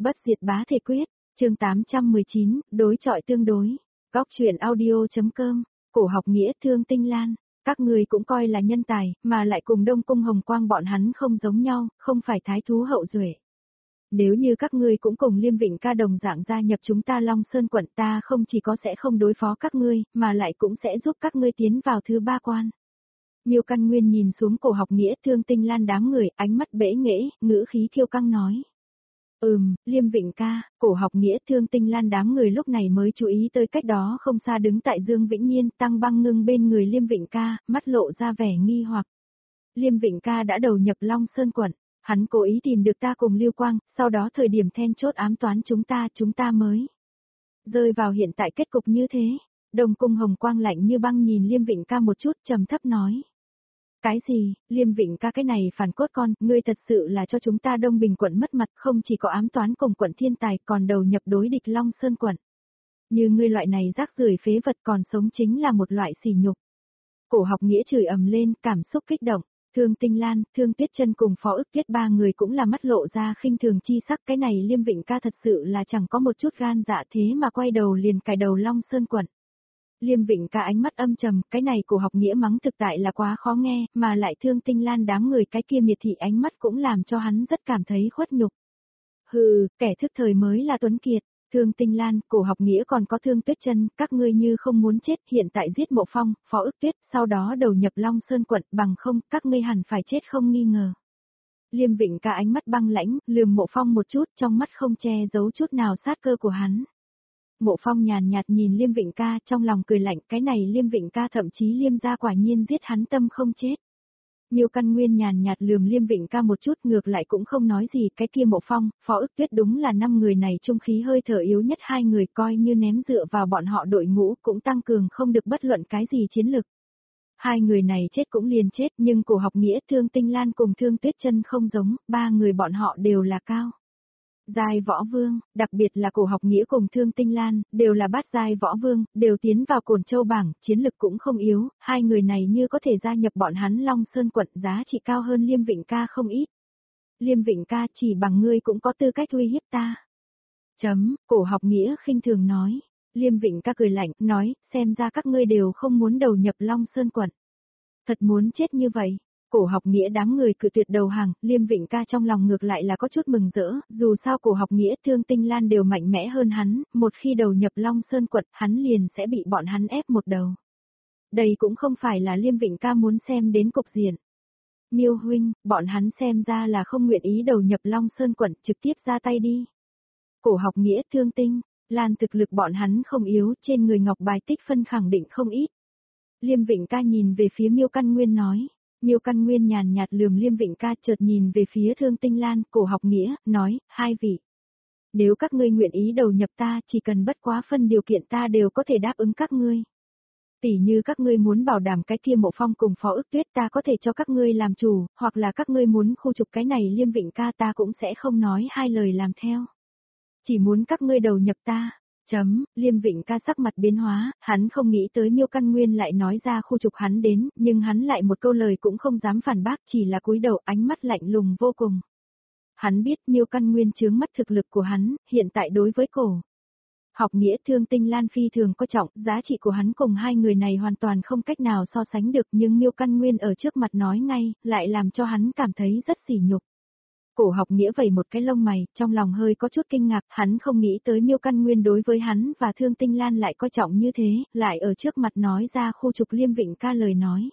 Bất diệt bá thể quyết, chương 819, đối chọi tương đối. Góc truyện audio.com, cổ học nghĩa Thương Tinh Lan, các người cũng coi là nhân tài, mà lại cùng Đông Cung Hồng Quang bọn hắn không giống nhau, không phải thái thú hậu duệ. Nếu như các ngươi cũng cùng Liêm Vịnh Ca đồng dạng gia nhập chúng ta Long Sơn quận, ta không chỉ có sẽ không đối phó các ngươi, mà lại cũng sẽ giúp các ngươi tiến vào thứ ba quan. Miêu Căn Nguyên nhìn xuống cổ học nghĩa Thương Tinh Lan đám người, ánh mắt bẽ nghễ, ngữ khí kiêu căng nói. Liêm Vịnh Ca, cổ học nghĩa Thương Tinh Lan đám người lúc này mới chú ý tới cách đó không xa đứng tại Dương Vĩnh Nhiên Tăng Băng Ngưng bên người Liêm Vịnh Ca, mắt lộ ra vẻ nghi hoặc. Liêm Vịnh Ca đã đầu nhập Long Sơn quận, hắn cố ý tìm được ta cùng Lưu Quang, sau đó thời điểm then chốt ám toán chúng ta mới rơi vào hiện tại kết cục như thế. Đông Cung Hồng Quang lạnh như băng nhìn Liêm Vịnh Ca một chút, trầm thấp nói. Cái gì, Liêm Vịnh Ca cái này phản cốt con, ngươi thật sự là cho chúng ta Đông Bình quận mất mặt, không chỉ có ám toán cùng quận thiên tài, còn đầu nhập đối địch Long Sơn quận. Như ngươi loại này rác rưởi phế vật còn sống chính là một loại sỉ nhục. Cổ học nghĩa chửi ầm lên, cảm xúc kích động. Thương Tinh Lan, Thương Tuyết Chân cùng Phó Ức Tuyết ba người cũng là mắt lộ ra khinh thường chi sắc, cái này Liêm Vịnh Ca thật sự là chẳng có một chút gan dạ thế mà quay đầu liền cài đầu Long Sơn quận. Liêm Vịnh Ca ánh mắt âm trầm, cái này cổ học nghĩa mắng thực tại là quá khó nghe, mà lại Thương Tinh Lan đám người cái kia miệt thị ánh mắt cũng làm cho hắn rất cảm thấy khuất nhục. Hừ, kẻ thức thời mới là tuấn kiệt. Thương Tinh Lan, cổ học nghĩa còn có Thương Tuyết Chân, các ngươi như không muốn chết, hiện tại giết Mộ Phong, Phó Ức Tuyết, sau đó đầu nhập Long Sơn quận, bằng không, các ngươi hẳn phải chết không nghi ngờ. Liêm Vịnh Ca ánh mắt băng lãnh, lườm Mộ Phong một chút, trong mắt không che giấu chút nào sát cơ của hắn. Mộ Phong nhàn nhạt nhìn Liêm Vịnh Ca, trong lòng cười lạnh, cái này Liêm Vịnh Ca thậm chí Liêm gia quả nhiên giết hắn tâm không chết. Miêu Căn Nguyên nhàn nhạt lườm Liêm Vịnh Ca một chút, ngược lại cũng không nói gì, cái kia Mộ Phong, Phó Ức Tuyết đúng là 5 người này trung khí hơi thở yếu nhất, 2 người coi như ném dựa vào bọn họ đội ngũ cũng tăng cường không được bất luận cái gì chiến lực. 2 người này chết cũng liền chết, nhưng cổ học nghĩa Thương Tinh Lan cùng Thương Tuyết Chân không giống, 3 người bọn họ đều là cao giai võ vương, đặc biệt là cổ học nghĩa cùng Thương Tinh Lan, đều là bát giai võ vương, đều tiến vào Cổn Châu bảng, chiến lực cũng không yếu, 2 người này như có thể gia nhập bọn hắn Long Sơn quận, giá trị cao hơn Liêm Vịnh Ca không ít. Liêm Vịnh Ca, chỉ bằng ngươi cũng có tư cách uy hiếp ta. Cổ học nghĩa khinh thường nói. Liêm Vịnh Ca cười lạnh, nói, xem ra các ngươi đều không muốn đầu nhập Long Sơn quận. Thật muốn chết như vậy. Cổ học nghĩa đám người cự tuyệt đầu hàng, Liêm Vịnh Ca trong lòng ngược lại là có chút mừng rỡ, dù sao cổ học nghĩa Thương Tinh Lan đều mạnh mẽ hơn hắn, một khi đầu nhập Long Sơn quận, hắn liền sẽ bị bọn hắn ép một đầu. Đây cũng không phải là Liêm Vịnh Ca muốn xem đến cục diện. Miêu huynh, bọn hắn xem ra là không nguyện ý đầu nhập Long Sơn quận, trực tiếp ra tay đi. Cổ học nghĩa Thương Tinh Lan thực lực bọn hắn không yếu, trên người ngọc bài tích phân khẳng định không ít. Liêm Vịnh Ca nhìn về phía Miêu Căn Nguyên nói. Miêu Căn Nguyên nhàn nhạt lườm Liêm Vịnh Ca, chợt nhìn về phía Thương Tinh Lan, cổ học nghĩa, nói, 2 vị. Nếu các ngươi nguyện ý đầu nhập ta, chỉ cần bất quá phân điều kiện ta đều có thể đáp ứng các ngươi. Tỉ như các ngươi muốn bảo đảm cái kia Mộ Phong cùng Phó Ức Tuyết ta có thể cho các ngươi làm chủ, hoặc là các ngươi muốn khu trục cái này Liêm Vịnh Ca ta cũng sẽ không nói 2 lời làm theo. Chỉ muốn các ngươi đầu nhập ta. Liêm Vịnh Ca sắc mặt biến hóa, hắn không nghĩ tới Miêu Căn Nguyên lại nói ra khu trục hắn đến, nhưng hắn lại một câu lời cũng không dám phản bác, chỉ là cúi đầu, ánh mắt lạnh lùng vô cùng. Hắn biết Miêu Căn Nguyên chướng mắt thực lực của hắn, hiện tại đối với cổ học nghĩa Thương Tinh Lan phi thường có trọng, giá trị của hắn cùng 2 người này hoàn toàn không cách nào so sánh được, nhưng Miêu Căn Nguyên ở trước mặt nói ngay, lại làm cho hắn cảm thấy rất sỉ nhục. Cổ học nghĩa vẩy một cái lông mày, trong lòng hơi có chút kinh ngạc, hắn không nghĩ tới Miêu Căn Nguyên đối với hắn và Thương Tinh Lan lại coi trọng như thế, lại ở trước mặt nói ra khu trục Liêm Vịnh Ca lời nói.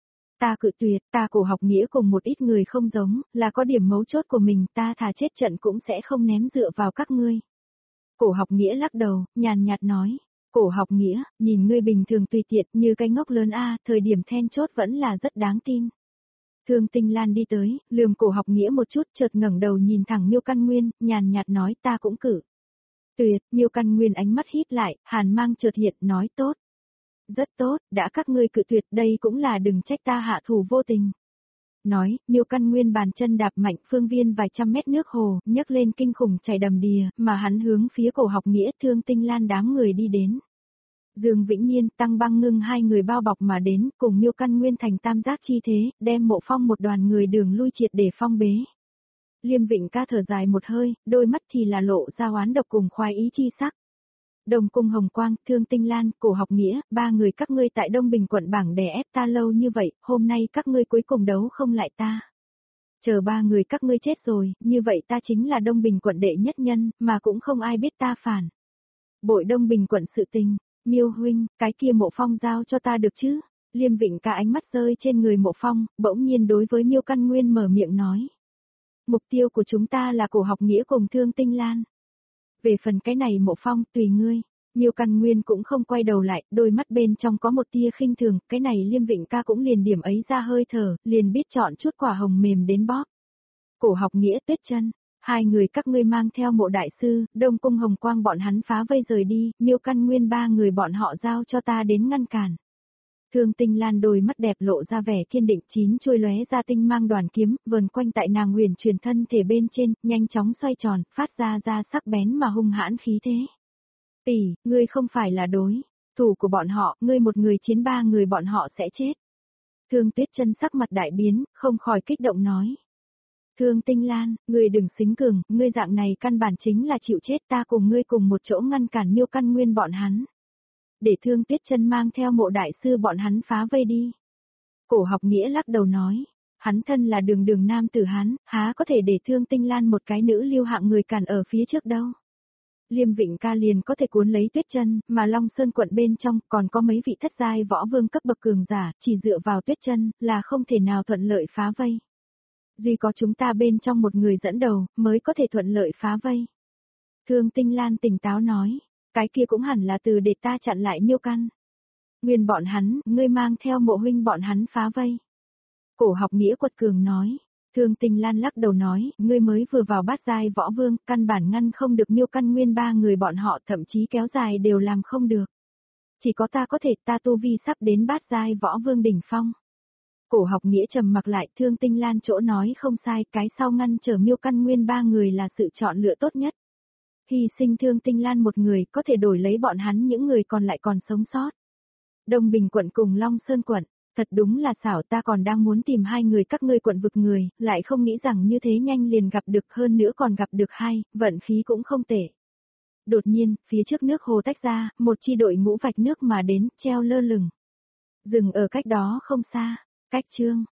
Ta cự tuyệt, ta cổ học nghĩa cùng một ít người không giống, là có điểm mấu chốt của mình, ta thà chết trận cũng sẽ không ném dựa vào các ngươi. Cổ học nghĩa lắc đầu, nhàn nhạt nói. Cổ học nghĩa, nhìn ngươi bình thường tùy tiện như cái ngốc lớn thời điểm then chốt vẫn là rất đáng tin. Thương Tinh Lan đi tới, lườm cổ học nghĩa một chút, chợt ngẩng đầu nhìn thẳng Miêu Căn Nguyên, nhàn nhạt nói ta cũng cử. Tuyệt, Miêu Căn Nguyên ánh mắt híp lại, hàn mang chợt hiện, nói tốt. Rất tốt, đã các ngươi cự tuyệt, đây cũng là đừng trách ta hạ thủ vô tình. Nói, Miêu Căn Nguyên bàn chân đạp mạnh, phương viên vài trăm mét nước hồ, nhấc lên kinh khủng chảy đầm đìa, mà hắn hướng phía cổ học nghĩa Thương Tinh Lan đám người đi đến. Dương Vĩnh Nhiên, Tăng Băng Ngưng 2 người bao bọc mà đến, cùng Miêu Căn Nguyên thành tam giác chi thế, đem Mộ Phong một đoàn người đường lui triệt để phong bế. Liêm Vịnh Ca thở dài một hơi, đôi mắt thì là lộ ra oán độc cùng khoái ý chi sắc. Đông Cung Hồng Quang, Thương Tinh Lan, Cổ Học Nghĩa, ba người các ngươi tại Đông Bình quận bảng đè ép ta lâu như vậy, hôm nay các ngươi cuối cùng đấu không lại ta. Chờ ba người các ngươi chết rồi, như vậy ta chính là Đông Bình quận đệ nhất nhân, mà cũng không ai biết ta phản. Bội Đông Bình quận sự tình, Miêu huynh, cái kia Mộ Phong giao cho ta được chứ? Liêm Vịnh Ca ánh mắt rơi trên người Mộ Phong, bỗng nhiên đối với Miêu Căn Nguyên mở miệng nói. Mục tiêu của chúng ta là Cổ Học Nghĩa cùng Thương Tinh Lan. Về phần cái này Mộ Phong, tùy ngươi. Miêu Căn Nguyên cũng không quay đầu lại, đôi mắt bên trong có một tia khinh thường, cái này Liêm Vịnh Ca cũng liền điểm ấy ra hơi thở, liền biết chọn chút quả hồng mềm đến bóp. Cổ Học Nghĩa, Tuyết Chân, hai người các ngươi mang theo Mộ đại sư, Đông Cung Hồng Quang bọn hắn phá vây rời đi, Miêu Căn Nguyên ba người bọn họ giao cho ta đến ngăn cản. Thương Tinh Lan đôi mắt đẹp lộ ra vẻ kiên định, chín chuôi lóe ra tinh mang đoàn kiếm, vờn quanh tại nàng huyền truyền thân thể bên trên, nhanh chóng xoay tròn, phát ra sắc bén mà hung hãn khí thế. Tỷ, ngươi không phải là đối thủ của bọn họ, ngươi một người chiến ba người bọn họ sẽ chết. Thương Tuyết Chân sắc mặt đại biến, không khỏi kích động nói. Thương Tinh Lan, ngươi đừng xính cường, ngươi dạng này căn bản chính là chịu chết, ta cùng ngươi cùng một chỗ ngăn cản Miêu Căn Nguyên bọn hắn. Để Thương Tuyết Chân mang theo Mộ đại sư bọn hắn phá vây đi. Cổ Học Nghĩa lắc đầu nói, hắn thân là đường đường nam tử Hán, há có thể để Thương Tinh Lan một cái nữ lưu hạng người cản ở phía trước đâu. Liêm Vịnh Ca liền có thể cuốn lấy Tuyết Chân, mà Long Sơn quận bên trong còn có mấy vị thất giai võ vương cấp bậc cường giả, chỉ dựa vào Tuyết Chân là không thể nào thuận lợi phá vây. Duy có chúng ta bên trong một người dẫn đầu, mới có thể thuận lợi phá vây. Thương Tinh Lan tỉnh táo nói, cái kia cũng hẳn là từ để ta chặn lại Miêu Căn Nguyên bọn hắn, ngươi mang theo Mộ huynh bọn hắn phá vây. Cổ Học Nghĩa quật cường nói. Thương Tinh Lan lắc đầu nói, ngươi mới vừa vào bát giai võ vương, căn bản ngăn không được Miêu Căn Nguyên ba người bọn họ, thậm chí kéo dài đều làm không được. Chỉ có ta có thể, ta tu vi sắp đến bát giai võ vương đỉnh phong. Cổ Học Nghĩa trầm mặc lại, Thương Tinh Lan chỗ nói không sai, cái sau ngăn trở Miêu Căn Nguyên ba người là sự chọn lựa tốt nhất. Hy sinh Thương Tinh Lan một người, có thể đổi lấy bọn hắn những người còn lại còn sống sót. Đông Bình quận cùng Long Sơn quận. Thật đúng là xảo, ta còn đang muốn tìm hai người các ngươi quận vực người, lại không nghĩ rằng như thế nhanh liền gặp được, hơn nữa còn gặp được hai, vận khí cũng không tệ. Đột nhiên, phía trước nước hồ tách ra, một chi đội ngũ vạch nước mà đến, treo lơ lửng. Dừng ở cách đó không xa, cách chương.